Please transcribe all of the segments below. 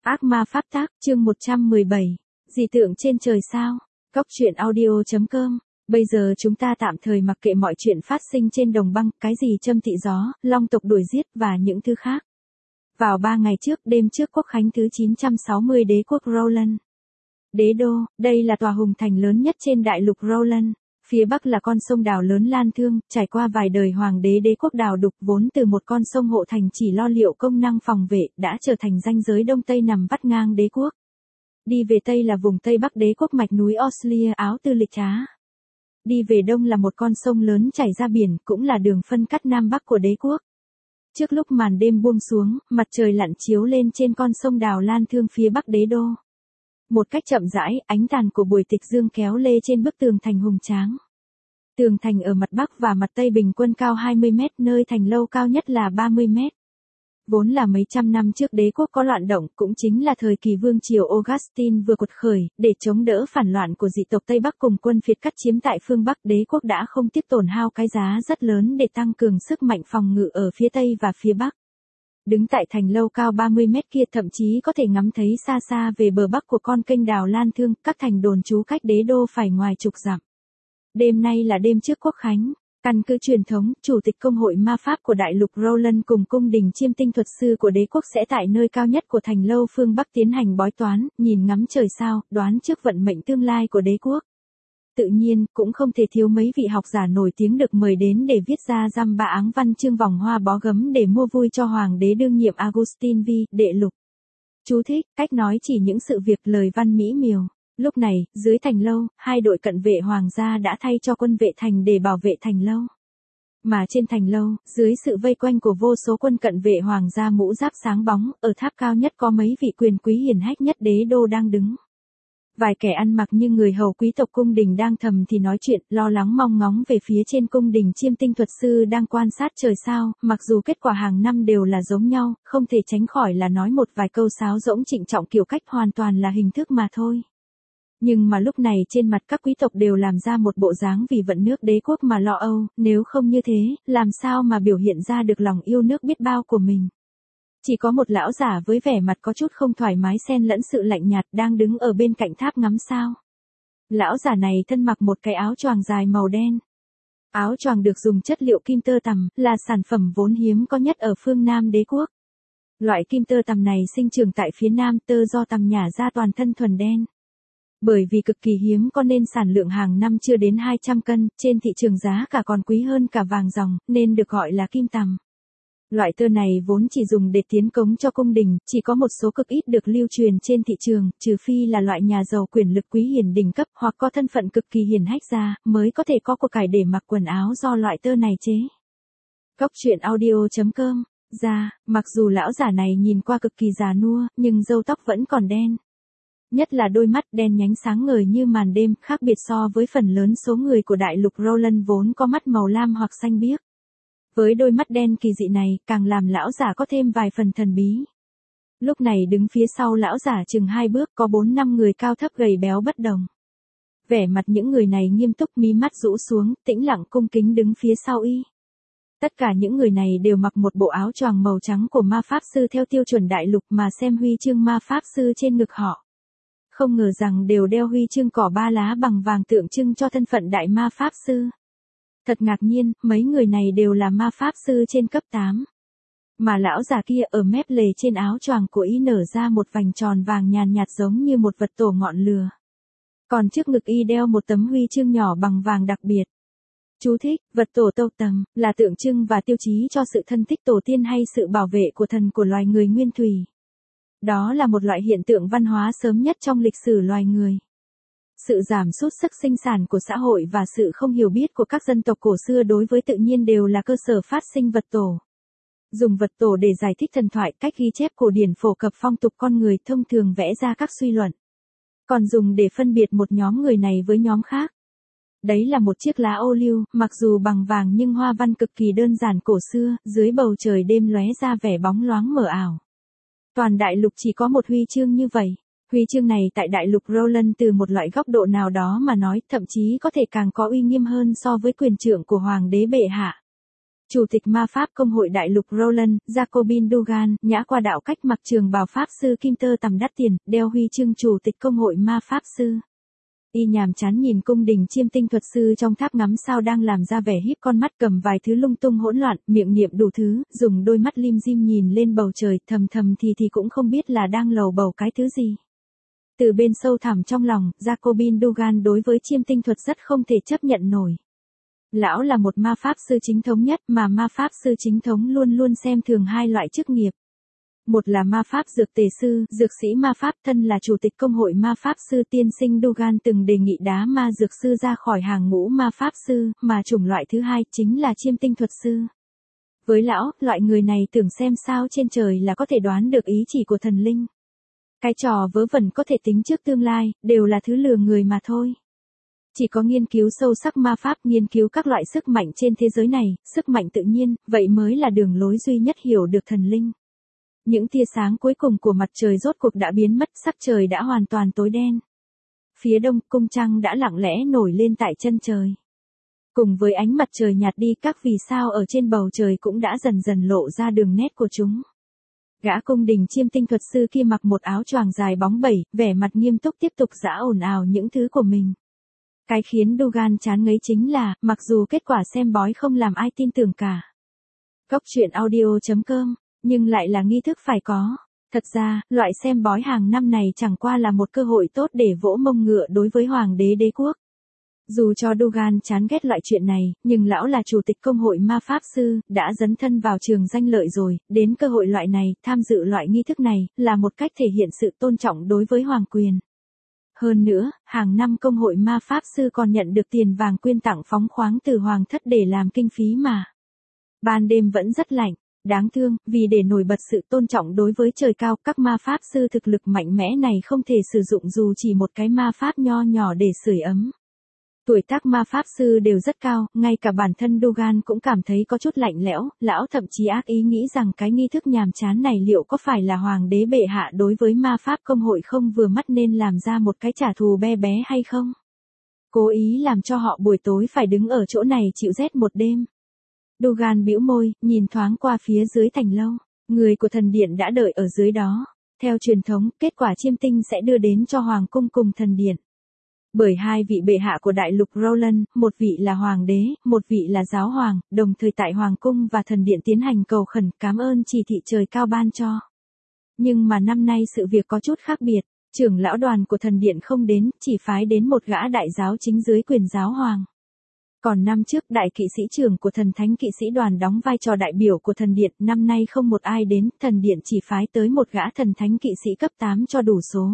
Ác ma pháp tác, chương 117. Dị tượng trên trời sao? Cóc truyện audio.com. Bây giờ chúng ta tạm thời mặc kệ mọi chuyện phát sinh trên đồng băng, cái gì châm thị gió, long tộc đuổi giết và những thứ khác. Vào 3 ngày trước, đêm trước quốc khánh thứ 960 đế quốc Roland. Đế đô, đây là tòa hùng thành lớn nhất trên đại lục Roland. Phía bắc là con sông đào lớn Lan Thương, trải qua vài đời hoàng đế đế quốc đào đục vốn từ một con sông hộ thành chỉ lo liệu công năng phòng vệ, đã trở thành ranh giới đông tây nằm vắt ngang đế quốc. Đi về tây là vùng tây bắc đế quốc mạch núi Oslia Áo Tư Lịch Trá. Đi về đông là một con sông lớn chảy ra biển, cũng là đường phân cắt nam bắc của đế quốc. Trước lúc màn đêm buông xuống, mặt trời lặn chiếu lên trên con sông đào Lan Thương phía bắc đế đô. Một cách chậm rãi, ánh tàn của buổi tịch dương kéo lê trên bức tường thành hùng tráng. Tường thành ở mặt bắc và mặt tây bình quân cao 20 mét, nơi thành lâu cao nhất là 30 mét. Vốn là mấy trăm năm trước đế quốc có loạn động, cũng chính là thời kỳ vương triều Augustine vừa quật khởi, để chống đỡ phản loạn của dị tộc Tây Bắc cùng quân Việt cắt chiếm tại phương Bắc, đế quốc đã không tiếc tổn hao cái giá rất lớn để tăng cường sức mạnh phòng ngự ở phía Tây và phía Bắc. Đứng tại thành lâu cao 30 mét kia thậm chí có thể ngắm thấy xa xa về bờ bắc của con kênh đào Lan Thương, các thành đồn trú cách đế đô phải ngoài chục dặm. Đêm nay là đêm trước quốc khánh. Căn cứ truyền thống, Chủ tịch Công hội Ma Pháp của Đại lục Roland cùng cung đình chiêm tinh thuật sư của đế quốc sẽ tại nơi cao nhất của thành lâu phương Bắc tiến hành bói toán, nhìn ngắm trời sao, đoán trước vận mệnh tương lai của đế quốc. Tự nhiên, cũng không thể thiếu mấy vị học giả nổi tiếng được mời đến để viết ra dăm ba áng văn chương vòng hoa bó gấm để mua vui cho hoàng đế đương nhiệm Augustine V, đệ lục. Chú thích, cách nói chỉ những sự việc lời văn mỹ miều. Lúc này, dưới thành lâu, hai đội cận vệ hoàng gia đã thay cho quân vệ thành để bảo vệ thành lâu. Mà trên thành lâu, dưới sự vây quanh của vô số quân cận vệ hoàng gia mũ giáp sáng bóng, ở tháp cao nhất có mấy vị quyền quý hiển hách nhất đế đô đang đứng. Vài kẻ ăn mặc như người hầu quý tộc cung đình đang thầm thì nói chuyện, lo lắng mong ngóng về phía trên cung đình chiêm tinh thuật sư đang quan sát trời sao, mặc dù kết quả hàng năm đều là giống nhau, không thể tránh khỏi là nói một vài câu sáo rỗng trịnh trọng kiểu cách hoàn toàn là hình thức mà thôi. Nhưng mà lúc này trên mặt các quý tộc đều làm ra một bộ dáng vì vận nước đế quốc mà lo âu, nếu không như thế, làm sao mà biểu hiện ra được lòng yêu nước biết bao của mình. Chỉ có một lão giả với vẻ mặt có chút không thoải mái xen lẫn sự lạnh nhạt đang đứng ở bên cạnh tháp ngắm sao. Lão giả này thân mặc một cái áo choàng dài màu đen. Áo choàng được dùng chất liệu kim tơ tằm, là sản phẩm vốn hiếm có nhất ở phương Nam đế quốc. Loại kim tơ tằm này sinh trưởng tại phía Nam, tơ do tằm nhả ra toàn thân thuần đen. Bởi vì cực kỳ hiếm có nên sản lượng hàng năm chưa đến 200 cân, trên thị trường giá cả còn quý hơn cả vàng ròng, nên được gọi là kim tằm. Loại tơ này vốn chỉ dùng để tiến cống cho cung đình, chỉ có một số cực ít được lưu truyền trên thị trường, trừ phi là loại nhà giàu quyền lực quý hiển đỉnh cấp hoặc có thân phận cực kỳ hiển hách ra, mới có thể có của cải để mặc quần áo do loại tơ này chế. Cóc truyện audio.com. Mặc dù lão giả này nhìn qua cực kỳ già nua, nhưng râu tóc vẫn còn đen. Nhất là đôi mắt đen nhánh sáng ngời như màn đêm, khác biệt so với phần lớn số người của đại lục Roland vốn có mắt màu lam hoặc xanh biếc. Với đôi mắt đen kỳ dị này, càng làm lão giả có thêm vài phần thần bí. Lúc này đứng phía sau lão giả chừng 2 bước có 4-5 người cao thấp gầy béo bất đồng. Vẻ mặt những người này nghiêm túc, mí mắt rũ xuống, tĩnh lặng cung kính đứng phía sau y. Tất cả những người này đều mặc một bộ áo choàng màu trắng của ma pháp sư theo tiêu chuẩn đại lục mà xem huy chương ma pháp sư trên ngực họ. Không ngờ rằng đều đeo huy chương cỏ 3 lá bằng vàng tượng trưng cho thân phận đại ma pháp sư. Thật ngạc nhiên, mấy người này đều là ma pháp sư trên cấp 8. Mà lão già kia ở mép lề trên áo choàng của y nở ra một vành tròn vàng nhàn nhạt giống như một vật tổ ngọn lửa. Còn trước ngực y đeo một tấm huy chương nhỏ bằng vàng đặc biệt. Chú thích, vật tổ tâu tầm, là tượng trưng và tiêu chí cho sự thân thích tổ tiên hay sự bảo vệ của thần của loài người nguyên thủy. Đó là một loại hiện tượng văn hóa sớm nhất trong lịch sử loài người. Sự giảm sút sức sinh sản của xã hội và sự không hiểu biết của các dân tộc cổ xưa đối với tự nhiên đều là cơ sở phát sinh vật tổ. Dùng vật tổ để giải thích thần thoại, cách ghi chép cổ điển phổ cập phong tục con người thông thường vẽ ra các suy luận. Còn dùng để phân biệt một nhóm người này với nhóm khác. Đấy là một chiếc lá ô liu, mặc dù bằng vàng nhưng hoa văn cực kỳ đơn giản cổ xưa, dưới bầu trời đêm lóe ra vẻ bóng loáng mờ ảo. Toàn đại lục chỉ có một huy chương như vậy. Huy chương này tại đại lục Roland từ một loại góc độ nào đó mà nói, thậm chí có thể càng có uy nghiêm hơn so với quyền trượng của hoàng đế bệ hạ. Chủ tịch ma pháp công hội đại lục Roland, Jacobin Dugan, nhã qua đạo cách mặc trường bào pháp sư kim tơ tằm đắt tiền, đeo huy chương chủ tịch công hội ma pháp sư. Y nhàm chán nhìn cung đình chiêm tinh thuật sư trong tháp ngắm sao đang làm ra vẻ híp con mắt, cầm vài thứ lung tung hỗn loạn, miệng niệm đủ thứ, dùng đôi mắt lim dim nhìn lên bầu trời, thầm thầm thì cũng không biết là đang lầu bầu cái thứ gì. Từ bên sâu thẳm trong lòng, Jacobin Dugan đối với chiêm tinh thuật rất không thể chấp nhận nổi. Lão là một ma pháp sư chính thống nhất, mà ma pháp sư chính thống luôn luôn xem thường hai loại chức nghiệp. Một là ma pháp dược tề sư, dược sĩ ma pháp. Thân là chủ tịch công hội ma pháp sư, tiên sinh Dugan từng đề nghị đá ma dược sư ra khỏi hàng ngũ ma pháp sư, mà chủng loại thứ hai chính là chiêm tinh thuật sư. Với lão, loại người này tưởng xem sao trên trời là có thể đoán được ý chỉ của thần linh. Cái trò vớ vẩn có thể tính trước tương lai, đều là thứ lừa người mà thôi. Chỉ có nghiên cứu sâu sắc ma pháp, nghiên cứu các loại sức mạnh trên thế giới này, sức mạnh tự nhiên, vậy mới là đường lối duy nhất hiểu được thần linh. Những tia sáng cuối cùng của mặt trời rốt cuộc đã biến mất, sắc trời đã hoàn toàn tối đen. Phía đông, cung trăng đã lặng lẽ nổi lên tại chân trời. Cùng với ánh mặt trời nhạt đi, các vì sao ở trên bầu trời cũng đã dần dần lộ ra đường nét của chúng. Gã cung đình chiêm tinh thuật sư kia mặc một áo choàng dài bóng bẩy, vẻ mặt nghiêm túc tiếp tục giã ồn ào những thứ của mình. Cái khiến Dugan chán ngấy chính là, mặc dù kết quả xem bói không làm ai tin tưởng cả. Cốc truyện audio.com, nhưng lại là nghi thức phải có. Thật ra, loại xem bói hàng năm này chẳng qua là một cơ hội tốt để vỗ mông ngựa đối với hoàng đế đế quốc. Dù cho Dugan chán ghét loại chuyện này, nhưng lão là chủ tịch công hội ma pháp sư, đã dấn thân vào trường danh lợi rồi, đến cơ hội loại này, tham dự loại nghi thức này, là một cách thể hiện sự tôn trọng đối với hoàng quyền. Hơn nữa, hàng năm công hội ma pháp sư còn nhận được tiền vàng quyên tặng phóng khoáng từ hoàng thất để làm kinh phí mà. Ban đêm vẫn rất lạnh. Đáng thương, vì để nổi bật sự tôn trọng đối với trời cao, các ma pháp sư thực lực mạnh mẽ này không thể sử dụng dù chỉ một cái ma pháp nho nhỏ để sưởi ấm. Tuổi tác ma pháp sư đều rất cao, ngay cả bản thân Dugan cũng cảm thấy có chút lạnh lẽo, lão thậm chí ác ý nghĩ rằng cái nghi thức nhàm chán này liệu có phải là hoàng đế bệ hạ đối với ma pháp công hội không vừa mắt nên làm ra một cái trả thù bé bé hay không? Cố ý làm cho họ buổi tối phải đứng ở chỗ này chịu rét một đêm. Dugan bĩu môi, nhìn thoáng qua phía dưới thành lâu. Người của thần điện đã đợi ở dưới đó. Theo truyền thống, kết quả chiêm tinh sẽ đưa đến cho hoàng cung cùng thần điện. Bởi hai vị bệ hạ của đại lục Roland, một vị là hoàng đế, một vị là giáo hoàng, đồng thời tại hoàng cung và thần điện tiến hành cầu khẩn cảm ơn chỉ thị trời cao ban cho. Nhưng mà năm nay sự việc có chút khác biệt, trưởng lão đoàn của thần điện không đến, chỉ phái đến một gã đại giáo chính dưới quyền giáo hoàng. Còn năm trước đại kỵ sĩ trưởng của thần thánh kỵ sĩ đoàn đóng vai trò đại biểu của thần điện, năm nay không một ai đến, thần điện chỉ phái tới một gã thần thánh kỵ sĩ cấp 8 cho đủ số.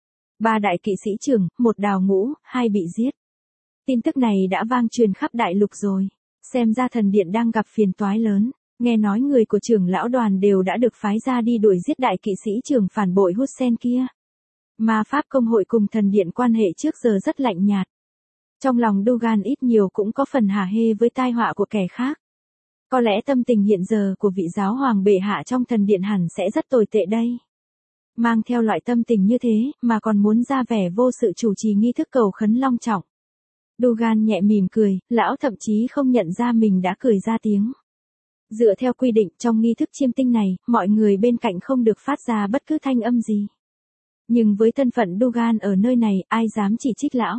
3 đại kỵ sĩ trưởng, 1 đào ngũ, 2 bị giết. Tin tức này đã vang truyền khắp đại lục rồi. Xem ra thần điện đang gặp phiền toái lớn. Nghe nói người của trưởng lão đoàn đều đã được phái ra đi đuổi giết đại kỵ sĩ trưởng phản bội Hussein kia. Ma pháp công hội cùng thần điện quan hệ trước giờ rất lạnh nhạt. Trong lòng Dugan ít nhiều cũng có phần hả hê với tai họa của kẻ khác. Có lẽ tâm tình hiện giờ của vị giáo hoàng bệ hạ trong thần điện hẳn sẽ rất tồi tệ đây. Mang theo loại tâm tình như thế, mà còn muốn ra vẻ vô sự chủ trì nghi thức cầu khấn long trọng. Dugan nhẹ mỉm cười, lão thậm chí không nhận ra mình đã cười ra tiếng. Dựa theo quy định trong nghi thức chiêm tinh này, mọi người bên cạnh không được phát ra bất cứ thanh âm gì. Nhưng với thân phận Dugan ở nơi này, ai dám chỉ trích lão.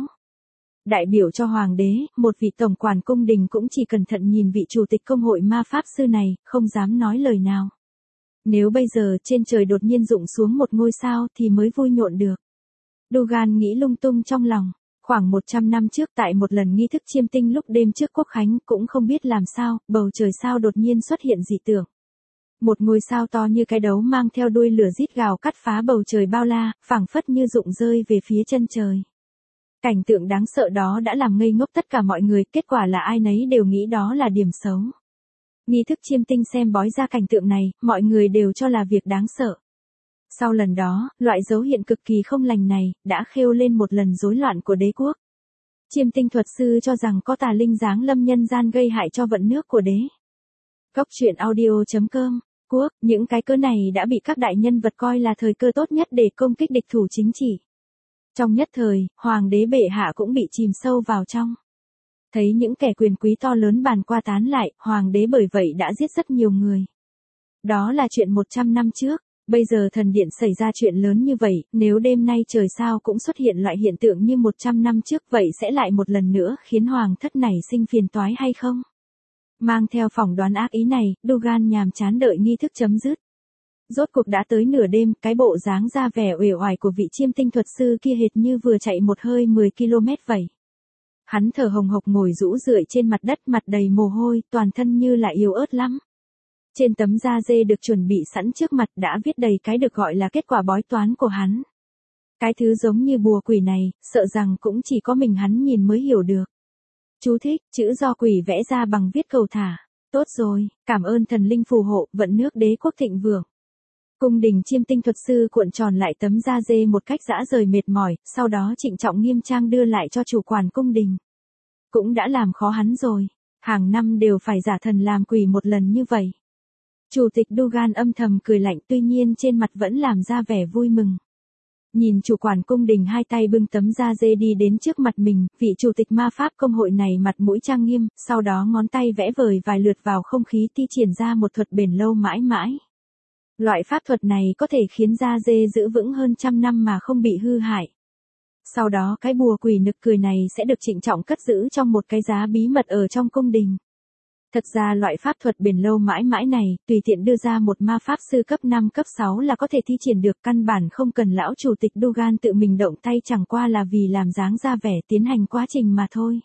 Đại biểu cho hoàng đế, một vị tổng quản cung đình cũng chỉ cẩn thận nhìn vị chủ tịch công hội ma pháp sư này, không dám nói lời nào. Nếu bây giờ trên trời đột nhiên rụng xuống một ngôi sao thì mới vui nhộn được. Dugan nghĩ lung tung trong lòng. Khoảng 100 năm trước tại một lần nghi thức chiêm tinh lúc đêm trước quốc khánh cũng không biết làm sao, bầu trời sao đột nhiên xuất hiện dị tượng. Một ngôi sao to như cái đấu mang theo đuôi lửa rít gào cắt phá bầu trời bao la, phảng phất như rụng rơi về phía chân trời. Cảnh tượng đáng sợ đó đã làm ngây ngốc tất cả mọi người, kết quả là ai nấy đều nghĩ đó là điểm xấu. Nghi thức chiêm tinh xem bói ra cảnh tượng này, mọi người đều cho là việc đáng sợ. Sau lần đó, loại dấu hiện cực kỳ không lành này, đã khêu lên một lần rối loạn của đế quốc. Chiêm tinh thuật sư cho rằng có tà linh giáng lâm nhân gian gây hại cho vận nước của đế. Cốc truyện audio.com, quốc, những cái cơ này đã bị các đại nhân vật coi là thời cơ tốt nhất để công kích địch thủ chính trị. Trong nhất thời, hoàng đế bệ hạ cũng bị chìm sâu vào trong Thấy những kẻ quyền quý to lớn bàn qua tán lại, hoàng đế bởi vậy đã giết rất nhiều người. Đó là chuyện 100 năm trước. Bây giờ thần điện xảy ra chuyện lớn như vậy, nếu đêm nay trời sao cũng xuất hiện loại hiện tượng như 100 năm trước vậy sẽ lại một lần nữa khiến hoàng thất này sinh phiền toái hay không? Mang theo phỏng đoán ác ý này, Dugan nhàm chán đợi nghi thức chấm dứt. Rốt cuộc đã tới nửa đêm, cái bộ dáng ra vẻ uể oải của vị chiêm tinh thuật sư kia hệt như vừa chạy một hơi 10 km vậy. Hắn thở hồng hộc ngồi rũ rượi trên mặt đất, mặt đầy mồ hôi, toàn thân như là yếu ớt lắm. Trên tấm da dê được chuẩn bị sẵn trước mặt đã viết đầy cái được gọi là kết quả bói toán của hắn. Cái thứ giống như bùa quỷ này, sợ rằng cũng chỉ có mình hắn nhìn mới hiểu được. Chú thích, chữ do quỷ vẽ ra bằng viết cầu thả. Tốt rồi, cảm ơn thần linh phù hộ, vận nước đế quốc thịnh vượng. Cung đình chiêm tinh thuật sư cuộn tròn lại tấm da dê một cách dã rời mệt mỏi, sau đó trịnh trọng nghiêm trang đưa lại cho chủ quản cung đình. Cũng đã làm khó hắn rồi, hàng năm đều phải giả thần làm quỷ một lần như vậy. Chủ tịch Dugan âm thầm cười lạnh, tuy nhiên trên mặt vẫn làm ra vẻ vui mừng. Nhìn chủ quản cung đình hai tay bưng tấm da dê đi đến trước mặt mình, vị chủ tịch ma pháp công hội này mặt mũi trang nghiêm, sau đó ngón tay vẽ vời vài lượt vào không khí thi triển ra một thuật bền lâu mãi mãi. Loại pháp thuật này có thể khiến da dê giữ vững hơn 100 năm mà không bị hư hại. Sau đó cái bùa quỷ nực cười này sẽ được trịnh trọng cất giữ trong một cái giá bí mật ở trong cung đình. Thật ra loại pháp thuật bền lâu mãi mãi này, tùy tiện đưa ra một ma pháp sư cấp 5 cấp 6 là có thể thi triển được, căn bản không cần lão chủ tịch Dugan tự mình động tay, chẳng qua là vì làm dáng ra vẻ tiến hành quá trình mà thôi.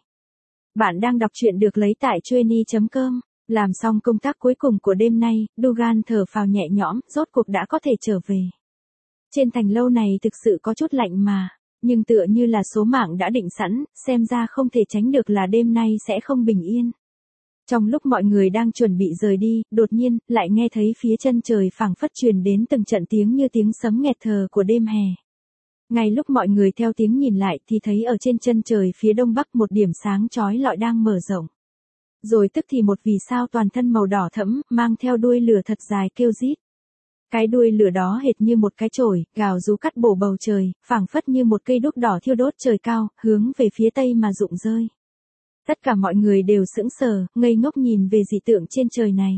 Bạn đang đọc truyện được lấy tại Chueny.com. Làm xong công tác cuối cùng của đêm nay, Dugan thở phào nhẹ nhõm, rốt cuộc đã có thể trở về. Trên thành lâu này thực sự có chút lạnh mà, nhưng tựa như là số mạng đã định sẵn, xem ra không thể tránh được là đêm nay sẽ không bình yên. Trong lúc mọi người đang chuẩn bị rời đi, đột nhiên, lại nghe thấy phía chân trời phảng phất truyền đến từng trận tiếng như tiếng sấm nghẹt thở của đêm hè. Ngay lúc mọi người theo tiếng nhìn lại thì thấy ở trên chân trời phía đông bắc một điểm sáng chói lọi đang mở rộng. Rồi tức thì một vì sao toàn thân màu đỏ thẫm, mang theo đuôi lửa thật dài kêu rít. Cái đuôi lửa đó hệt như một cái chổi, gào rú cắt bổ bầu trời, phảng phất như một cây đuốc đỏ thiêu đốt trời cao, hướng về phía tây mà rụng rơi. Tất cả mọi người đều sững sờ, ngây ngốc nhìn về dị tượng trên trời này.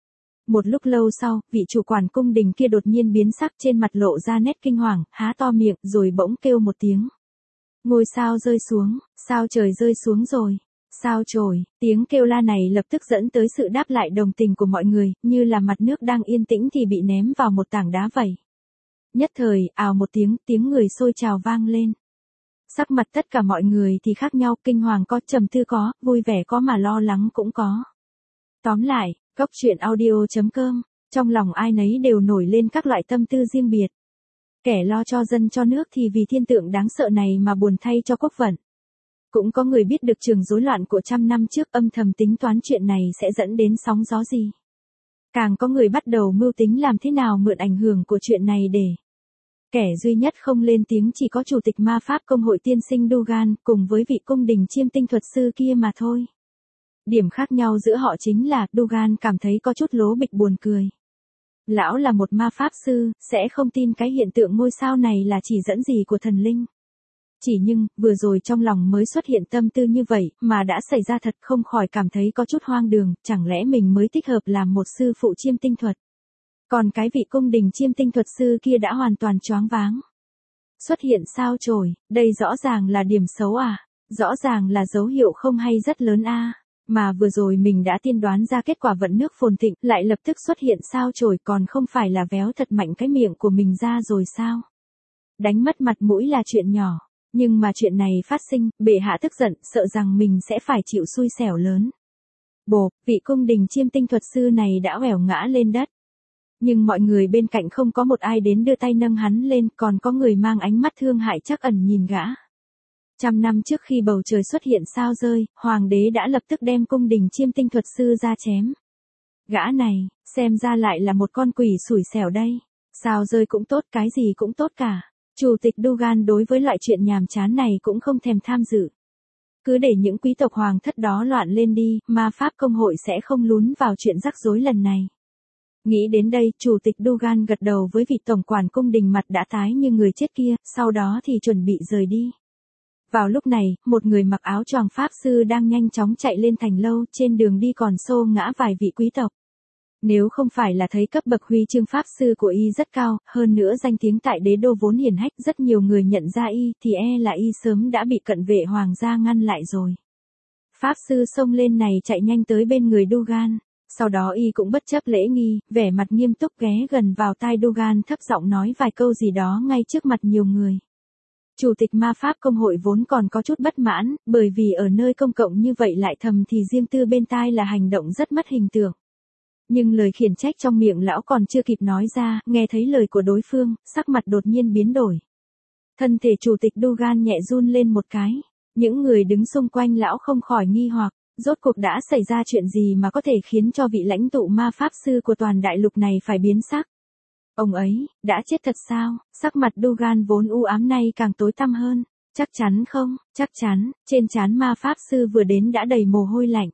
Một lúc lâu sau, vị chủ quản cung đình kia đột nhiên biến sắc, trên mặt lộ ra nét kinh hoàng, há to miệng, rồi bỗng kêu một tiếng. Ngôi sao rơi xuống, sao trời rơi xuống rồi. Sao chổi, tiếng kêu la này lập tức dẫn tới sự đáp lại đồng tình của mọi người, như là mặt nước đang yên tĩnh thì bị ném vào một tảng đá vậy. Nhất thời, ào một tiếng người sôi trào vang lên. Sắc mặt tất cả mọi người thì khác nhau, kinh hoàng có, trầm tư có, vui vẻ có mà lo lắng cũng có. Tóm lại, Góc truyện audio.com, trong lòng ai nấy đều nổi lên các loại tâm tư riêng biệt. Kẻ lo cho dân cho nước thì vì thiên tượng đáng sợ này mà buồn thay cho quốc vận. Cũng có người biết được trường rối loạn của 100 năm trước, âm thầm tính toán chuyện này sẽ dẫn đến sóng gió gì. Càng có người bắt đầu mưu tính làm thế nào mượn ảnh hưởng của chuyện này để. Kẻ duy nhất không lên tiếng chỉ có chủ tịch ma pháp công hội tiên sinh Dugan cùng với vị cung đình chiêm tinh thuật sư kia mà thôi. Điểm khác nhau giữa họ chính là Dugan cảm thấy có chút lố bịch buồn cười. Lão là một ma pháp sư, sẽ không tin cái hiện tượng ngôi sao này là chỉ dẫn gì của thần linh. Chỉ nhưng, vừa rồi trong lòng mới xuất hiện tâm tư như vậy, mà đã xảy ra thật, không khỏi cảm thấy có chút hoang đường, chẳng lẽ mình mới thích hợp làm một sư phụ chiêm tinh thuật. Còn cái vị cung đình chiêm tinh thuật sư kia đã hoàn toàn choáng váng. Xuất hiện sao chổi, đây rõ ràng là điểm xấu à, rõ ràng là dấu hiệu không hay rất lớn a. Mà vừa rồi mình đã tiên đoán ra kết quả vận nước phồn thịnh, lại lập tức xuất hiện sao chổi, còn không phải là véo thật mạnh cái miệng của mình ra rồi sao. Đánh mất mặt mũi là chuyện nhỏ, nhưng mà chuyện này phát sinh, bệ hạ tức giận, sợ rằng mình sẽ phải chịu xui xẻo lớn. Bộp, vị cung đình chiêm tinh thuật sư này đã oẻo ngã lên đất. Nhưng mọi người bên cạnh không có một ai đến đưa tay nâng hắn lên, còn có người mang ánh mắt thương hại trắc ẩn nhìn gã. 100 năm trước khi bầu trời xuất hiện sao rơi, hoàng đế đã lập tức đem cung đình chiêm tinh thuật sư ra chém. Gã này, xem ra lại là một con quỷ xủi xẻo đây. Sao rơi cũng tốt, cái gì cũng tốt cả. Chủ tịch Dugan đối với loại chuyện nhàm chán này cũng không thèm tham dự. Cứ để những quý tộc hoàng thất đó loạn lên đi, ma pháp công hội sẽ không lún vào chuyện rắc rối lần này. Nghĩ đến đây, chủ tịch Dugan gật đầu với vị tổng quản cung đình mặt đã tái như người chết kia, sau đó thì chuẩn bị rời đi. Vào lúc này, một người mặc áo choàng pháp sư đang nhanh chóng chạy lên thành lâu, trên đường đi còn xô ngã vài vị quý tộc. Nếu không phải là thấy cấp bậc huy chương pháp sư của y rất cao, hơn nữa danh tiếng tại đế đô vốn hiển hách, rất nhiều người nhận ra y, thì là y sớm đã bị cận vệ hoàng gia ngăn lại rồi. Pháp sư xông lên này chạy nhanh tới bên người Dougan. Sau đó y cũng bất chấp lễ nghi, vẻ mặt nghiêm túc ghé gần vào tai Dougan thấp giọng nói vài câu gì đó ngay trước mặt nhiều người. Chủ tịch ma pháp công hội vốn còn có chút bất mãn, bởi vì ở nơi công cộng như vậy lại thầm thì riêng tư bên tai là hành động rất mất hình tượng. Nhưng lời khiển trách trong miệng lão còn chưa kịp nói ra, nghe thấy lời của đối phương, sắc mặt đột nhiên biến đổi. Thân thể chủ tịch Dougan nhẹ run lên một cái. Những người đứng xung quanh lão không khỏi nghi hoặc, rốt cuộc đã xảy ra chuyện gì mà có thể khiến cho vị lãnh tụ ma pháp sư của toàn đại lục này phải biến sắc. Ông ấy, đã chết thật sao? Sắc mặt Dougan vốn u ám nay càng tối tăm hơn. Chắc chắn không? Chắc chắn, trên trán ma pháp sư vừa đến đã đầy mồ hôi lạnh.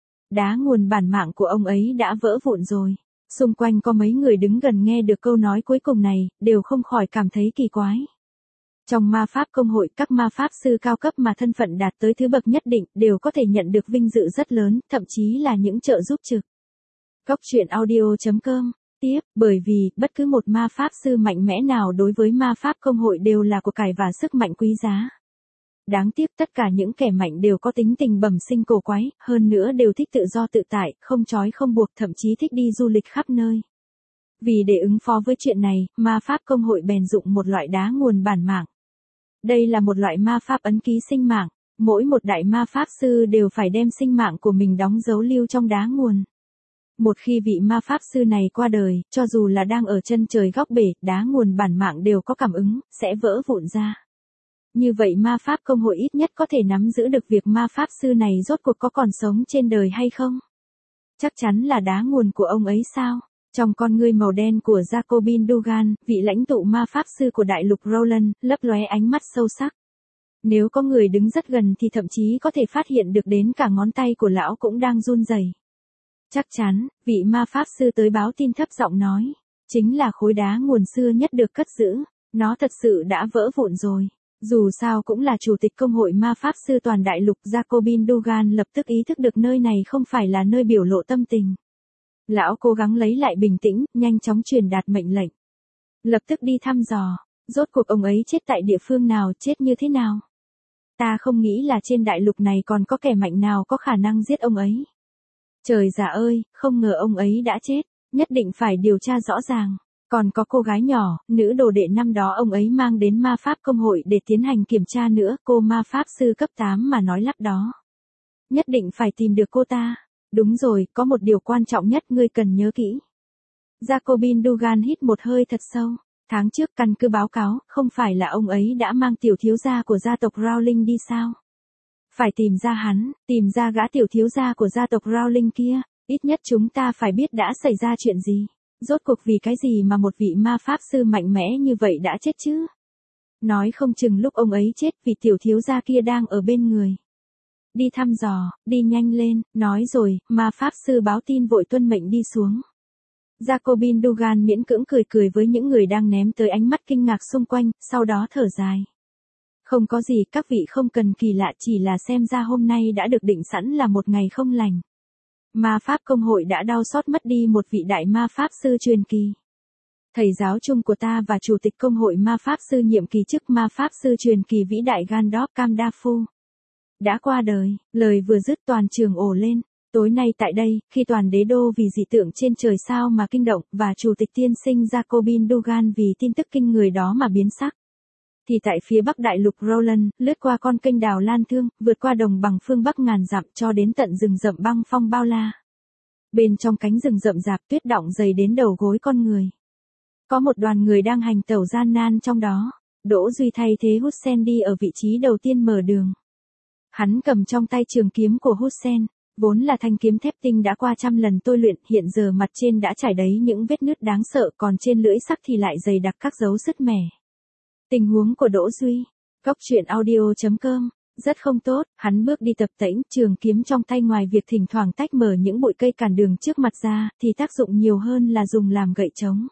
Đá nguồn bản mạng của ông ấy đã vỡ vụn rồi. Xung quanh có mấy người đứng gần nghe được câu nói cuối cùng này, đều không khỏi cảm thấy kỳ quái. Trong ma pháp công hội, các ma pháp sư cao cấp mà thân phận đạt tới thứ bậc nhất định, đều có thể nhận được vinh dự rất lớn, thậm chí là những trợ giúp trực. Cóc truyện audio.com. Tiếp, bởi vì, bất cứ một ma pháp sư mạnh mẽ nào đối với ma pháp công hội đều là của cải và sức mạnh quý giá. Đáng tiếc tất cả những kẻ mạnh đều có tính tình bẩm sinh cổ quái, hơn nữa đều thích tự do tự tại, không trói không buộc, thậm chí thích đi du lịch khắp nơi. Vì để ứng phó với chuyện này, ma pháp công hội bèn dụng một loại đá nguồn bản mạng. Đây là một loại ma pháp ấn ký sinh mạng, mỗi một đại ma pháp sư đều phải đem sinh mạng của mình đóng dấu lưu trong đá nguồn. Một khi vị ma pháp sư này qua đời, cho dù là đang ở chân trời góc bể, đá nguồn bản mạng đều có cảm ứng, sẽ vỡ vụn ra. Như vậy ma pháp công hội ít nhất có thể nắm giữ được việc ma pháp sư này rốt cuộc có còn sống trên đời hay không. Chắc chắn là đá nguồn của ông ấy sao? Trong con ngươi màu đen của Jacobin Dougan, vị lãnh tụ ma pháp sư của đại lục Roland, lấp lóe ánh mắt sâu sắc. Nếu có người đứng rất gần thì thậm chí có thể phát hiện được đến cả ngón tay của lão cũng đang run rẩy. Chắc chắn, vị ma pháp sư tới báo tin thấp giọng nói, chính là khối đá nguồn xưa nhất được cất giữ, nó thật sự đã vỡ vụn rồi. Dù sao cũng là chủ tịch công hội ma pháp sư toàn đại lục, Jacobin Dougan lập tức ý thức được nơi này không phải là nơi biểu lộ tâm tình. Lão cố gắng lấy lại bình tĩnh, nhanh chóng truyền đạt mệnh lệnh. Lập tức đi thăm dò, rốt cuộc ông ấy chết tại địa phương nào, chết như thế nào. Ta không nghĩ là trên đại lục này còn có kẻ mạnh nào có khả năng giết ông ấy. Trời già ơi, không ngờ ông ấy đã chết, nhất định phải điều tra rõ ràng. Còn có cô gái nhỏ, nữ đồ đệ năm đó ông ấy mang đến ma pháp công hội để tiến hành kiểm tra nữa, cô ma pháp sư cấp 8 mà nói lắp đó. Nhất định phải tìm được cô ta. Đúng rồi, có một điều quan trọng nhất ngươi cần nhớ kỹ. Jacobin Dougan hít một hơi thật sâu. Tháng trước căn cứ báo cáo, không phải là ông ấy đã mang tiểu thiếu gia của gia tộc Rowling đi sao? Phải tìm ra hắn, tìm ra gã tiểu thiếu gia của gia tộc Rowling kia, ít nhất chúng ta phải biết đã xảy ra chuyện gì. Rốt cuộc vì cái gì mà một vị ma pháp sư mạnh mẽ như vậy đã chết chứ? Nói không chừng lúc ông ấy chết vì tiểu thiếu gia kia đang ở bên người. Đi thăm dò, đi nhanh lên, nói rồi, ma pháp sư báo tin vội tuân mệnh đi xuống. Jacobin Dougan miễn cưỡng cười cười với những người đang ném tới ánh mắt kinh ngạc xung quanh, sau đó thở dài. Không có gì, các vị không cần kỳ lạ, chỉ là xem ra hôm nay đã được định sẵn là một ngày không lành. Ma pháp công hội đã đau xót mất đi một vị đại ma pháp sư truyền kỳ. Thầy giáo chung của ta và chủ tịch công hội ma pháp sư nhiệm kỳ chức ma pháp sư truyền kỳ vĩ đại Gandalf Camdafu đã qua đời. Lời vừa dứt toàn trường ồ lên. Tối nay tại đây, khi toàn đế đô vì dị tượng trên trời sao mà kinh động, và chủ tịch tiên sinh Jacobin Dougan vì tin tức kinh người đó mà biến sắc. Thì tại phía bắc đại lục Roland, lướt qua con kênh đào Lan Thương, vượt qua đồng bằng phương bắc ngàn dặm cho đến tận rừng rậm băng phong bao la. Bên trong cánh rừng rậm rạp tuyết đọng dày đến đầu gối con người. Có một đoàn người đang hành tẩu gian nan trong đó. Đỗ Duy thay thế Hussein đi ở vị trí đầu tiên mở đường. Hắn cầm trong tay trường kiếm của Hussein, vốn là thanh kiếm thép tinh đã qua trăm lần tôi luyện, hiện giờ mặt trên đã trải đầy những vết nứt đáng sợ, còn trên lưỡi sắc thì lại dày đặc các dấu sứt mẻ. Tình huống của Đỗ Duy, Cóc truyện audio.com, rất không tốt, hắn bước đi tập tễnh, trường kiếm trong tay ngoài việc thỉnh thoảng tách mở những bụi cây cản đường trước mặt ra, thì tác dụng nhiều hơn là dùng làm gậy chống.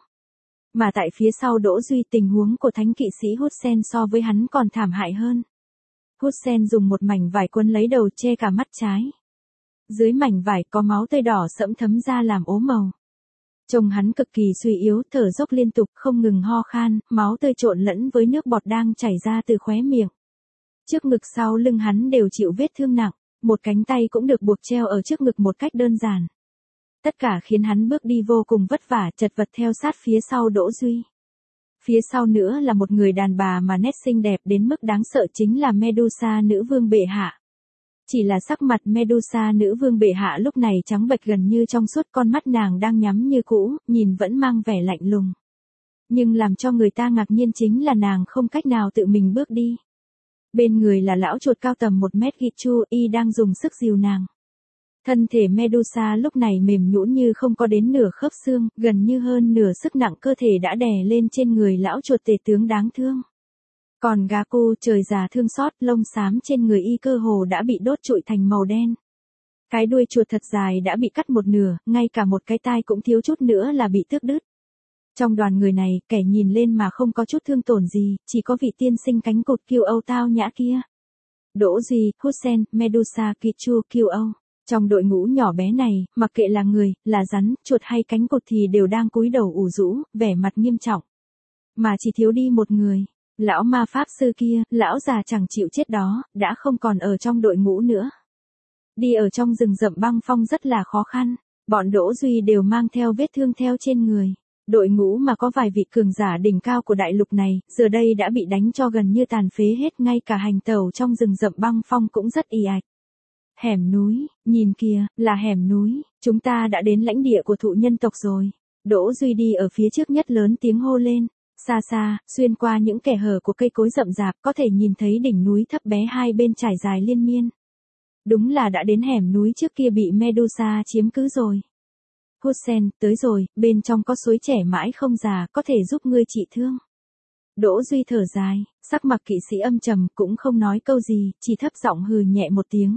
Mà tại phía sau Đỗ Duy, tình huống của thánh kỵ sĩ Hussein so với hắn còn thảm hại hơn. Hussein dùng một mảnh vải quấn lấy đầu che cả mắt trái. Dưới mảnh vải có máu tươi đỏ sẫm thấm ra làm ố màu. Trông hắn cực kỳ suy yếu, thở dốc liên tục, không ngừng ho khan, máu tươi trộn lẫn với nước bọt đang chảy ra từ khóe miệng. Trước ngực sau lưng hắn đều chịu vết thương nặng, một cánh tay cũng được buộc treo ở trước ngực một cách đơn giản. Tất cả khiến hắn bước đi vô cùng vất vả, chật vật theo sát phía sau Đỗ Duy. Phía sau nữa là một người đàn bà mà nét xinh đẹp đến mức đáng sợ, chính là Medusa nữ vương bệ hạ. Chỉ là sắc mặt Medusa nữ vương bệ hạ lúc này trắng bệch gần như trong suốt, con mắt nàng đang nhắm như cũ, nhìn vẫn mang vẻ lạnh lùng. Nhưng làm cho người ta ngạc nhiên chính là nàng không cách nào tự mình bước đi. Bên người là lão chuột cao tầm 1 mét Gichu, y đang dùng sức dìu nàng. Thân thể Medusa lúc này mềm nhũn như không có đến nửa khớp xương, gần như hơn nửa sức nặng cơ thể đã đè lên trên người lão chuột tể tướng đáng thương. Còn Gaku trời già thương xót, lông xám trên người y cơ hồ đã bị đốt trụi thành màu đen. Cái đuôi chuột thật dài đã bị cắt một nửa, ngay cả một cái tai cũng thiếu chút nữa là bị tước đứt. Trong đoàn người này, kẻ nhìn lên mà không có chút thương tổn gì, chỉ có vị tiên sinh cánh cụt kiêu Âu tao nhã kia. Đỗ Duy, Hussein, Medusa, Kichu, kiêu Âu. Trong đội ngũ nhỏ bé này, mặc kệ là người, là rắn, chuột hay cánh cụt thì đều đang cúi đầu ủ rũ, vẻ mặt nghiêm trọng. Mà chỉ thiếu đi một người. Lão ma pháp sư kia, lão già chẳng chịu chết đó, đã không còn ở trong đội ngũ nữa. Đi ở trong rừng rậm băng phong rất là khó khăn, bọn Đỗ Duy đều mang theo vết thương theo trên người. Đội ngũ mà có vài vị cường giả đỉnh cao của đại lục này, giờ đây đã bị đánh cho gần như tàn phế hết, ngay cả hành tẩu trong rừng rậm băng phong cũng rất ì ạch. Hẻm núi, nhìn kìa, là hẻm núi, chúng ta đã đến lãnh địa của thụ nhân tộc rồi. Đỗ Duy đi ở phía trước nhất lớn tiếng hô lên. Xa xa, xuyên qua những kẽ hở của cây cối rậm rạp, có thể nhìn thấy đỉnh núi thấp bé hai bên trải dài liên miên. Đúng là đã đến hẻm núi trước kia bị Medusa chiếm cứ rồi. Hussein, tới rồi, bên trong có suối trẻ mãi không già, có thể giúp ngươi trị thương. Đỗ Duy thở dài, sắc mặt kỵ sĩ âm trầm, cũng không nói câu gì, chỉ thấp giọng hừ nhẹ một tiếng.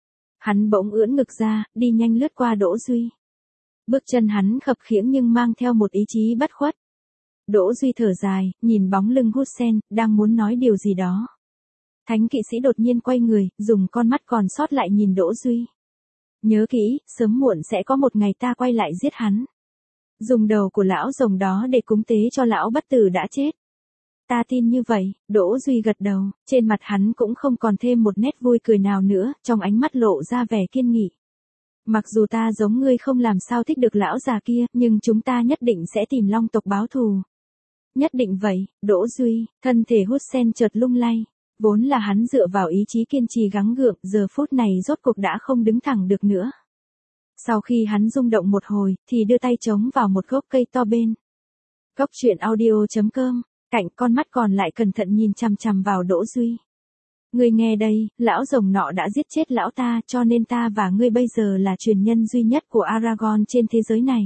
Hắn bỗng ưỡn ngực ra, đi nhanh lướt qua Đỗ Duy. Bước chân hắn khập khiễng nhưng mang theo một ý chí bất khuất. Đỗ Duy thở dài, nhìn bóng lưng Hussein, đang muốn nói điều gì đó. Thánh kỵ sĩ đột nhiên quay người, dùng con mắt còn sót lại nhìn Đỗ Duy. Nhớ kỹ, sớm muộn sẽ có một ngày ta quay lại giết hắn. Dùng đầu của lão rồng đó để cúng tế cho lão bất tử đã chết. Ta tin như vậy, Đỗ Duy gật đầu, trên mặt hắn cũng không còn thêm một nét vui cười nào nữa, trong ánh mắt lộ ra vẻ kiên nghị. Mặc dù ta giống ngươi không làm sao thích được lão già kia, nhưng chúng ta nhất định sẽ tìm Long tộc báo thù. Nhất định vậy, Đỗ Duy, thân thể Hussein chợt lung lay. Vốn là hắn dựa vào ý chí kiên trì gắng gượng, giờ phút này rốt cục đã không đứng thẳng được nữa. Sau khi hắn rung động một hồi, thì đưa tay chống vào một gốc cây to bên. Góc truyện audio.com, cạnh con mắt còn lại cẩn thận nhìn chằm chằm vào Đỗ Duy. Ngươi nghe đây, lão rồng nọ đã giết chết lão ta, cho nên ta và ngươi bây giờ là truyền nhân duy nhất của Aragorn trên thế giới này.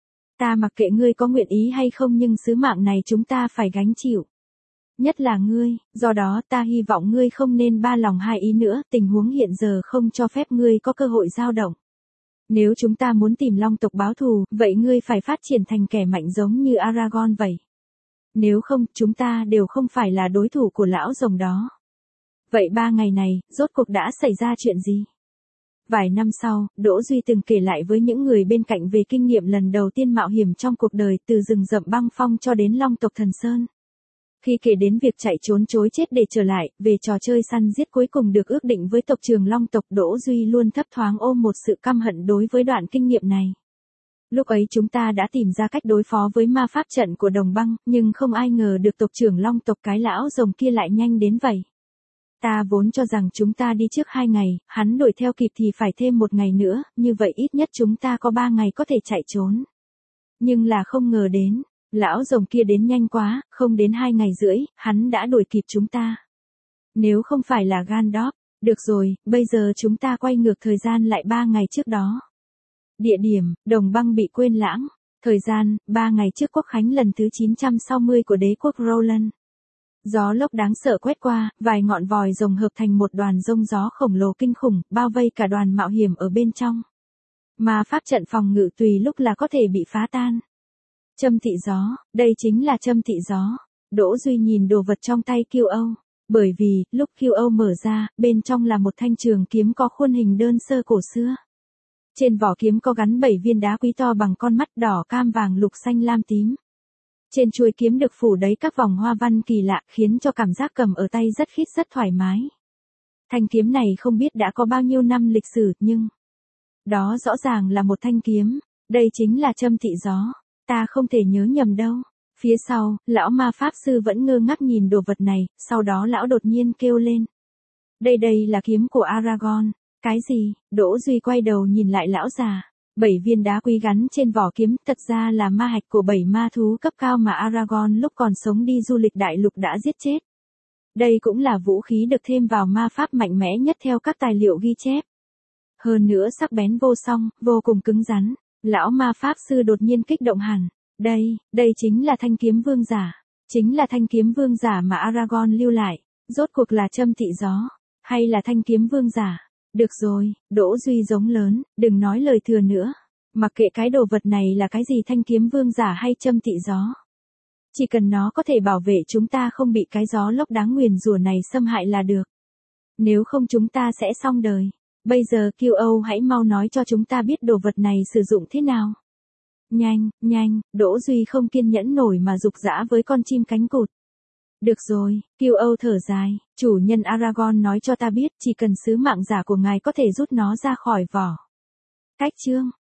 Ta mặc kệ ngươi có nguyện ý hay không, nhưng sứ mạng này chúng ta phải gánh chịu. Nhất là ngươi, do đó ta hy vọng ngươi không nên ba lòng hai ý nữa, tình huống hiện giờ không cho phép ngươi có cơ hội dao động. Nếu chúng ta muốn tìm Long tộc báo thù, vậy ngươi phải phát triển thành kẻ mạnh giống như Aragorn vậy. Nếu không, chúng ta đều không phải là đối thủ của lão rồng đó. Vậy 3 ngày này, rốt cuộc đã xảy ra chuyện gì? Vài năm sau, Đỗ Duy từng kể lại với những người bên cạnh về kinh nghiệm lần đầu tiên mạo hiểm trong cuộc đời, từ rừng rậm băng phong cho đến Long tộc Thần Sơn. Khi kể đến việc chạy trốn chối chết để trở lại, về trò chơi săn giết cuối cùng được ước định với tộc trưởng Long tộc, Đỗ Duy luôn thấp thoáng ôm một sự căm hận đối với đoạn kinh nghiệm này. Lúc ấy chúng ta đã tìm ra cách đối phó với ma pháp trận của Đồng Băng, nhưng không ai ngờ được tộc trưởng Long tộc cái lão rồng kia lại nhanh đến vậy. Ta vốn cho rằng chúng ta đi trước 2 ngày, hắn đuổi theo kịp thì phải thêm 1 ngày nữa, như vậy ít nhất chúng ta có 3 ngày có thể chạy trốn. Nhưng là không ngờ đến, lão rồng kia đến nhanh quá, không đến 2 ngày rưỡi, hắn đã đuổi kịp chúng ta. Nếu không phải là Gandalf, được rồi, bây giờ chúng ta quay ngược thời gian lại 3 ngày trước đó. Địa điểm, Đồng Băng bị quên lãng. Thời gian, 3 ngày trước quốc khánh lần thứ 960 của đế quốc Roland. Gió lốc đáng sợ quét qua, vài ngọn vòi rồng hợp thành một đoàn rông gió khổng lồ kinh khủng, bao vây cả đoàn mạo hiểm ở bên trong. Mà pháp trận phòng ngự tùy lúc là có thể bị phá tan. Châm thị gió, đây chính là châm thị gió. Đỗ Duy nhìn đồ vật trong tay kiêu Âu. Bởi vì, lúc QO mở ra, bên trong là một thanh trường kiếm có khuôn hình đơn sơ cổ xưa. Trên vỏ kiếm có gắn 7 viên đá quý to bằng con mắt đỏ cam vàng lục xanh lam tím. Trên chuôi kiếm được phủ đầy các vòng hoa văn kỳ lạ khiến cho cảm giác cầm ở tay rất khít rất thoải mái. Thanh kiếm này không biết đã có bao nhiêu năm lịch sử nhưng đó rõ ràng là một thanh kiếm. Đây chính là châm tị gió. Ta không thể nhớ nhầm đâu. Phía sau, lão ma pháp sư vẫn ngơ ngác nhìn đồ vật này, sau đó lão đột nhiên kêu lên. Đây là kiếm của Aragorn. Cái gì? Đỗ Duy quay đầu nhìn lại lão già. 7 viên đá quý gắn trên vỏ kiếm thật ra là ma hạch của 7 ma thú cấp cao mà Aragorn lúc còn sống đi du lịch đại lục đã giết chết. Đây cũng là vũ khí được thêm vào ma pháp mạnh mẽ nhất theo các tài liệu ghi chép. Hơn nữa sắc bén vô song, vô cùng cứng rắn. Lão ma pháp sư đột nhiên kích động hẳn. Đây chính là thanh kiếm vương giả. Chính là thanh kiếm vương giả mà Aragorn lưu lại. Rốt cuộc là châm tị gió. Hay là thanh kiếm vương giả. Được rồi, Đỗ Duy giống lớn, đừng nói lời thừa nữa. Mặc kệ cái đồ vật này là cái gì thanh kiếm vương giả hay châm tị gió. Chỉ cần nó có thể bảo vệ chúng ta không bị cái gió lốc đáng nguyền rủa này xâm hại là được. Nếu không chúng ta sẽ xong đời. Bây giờ QO hãy mau nói cho chúng ta biết đồ vật này sử dụng thế nào. Nhanh, Đỗ Duy không kiên nhẫn nổi mà rục rã với con chim cánh cụt. Được rồi, QO thở dài, chủ nhân Aragorn nói cho ta biết chỉ cần sứ mạng giả của ngài có thể rút nó ra khỏi vỏ. Cách chương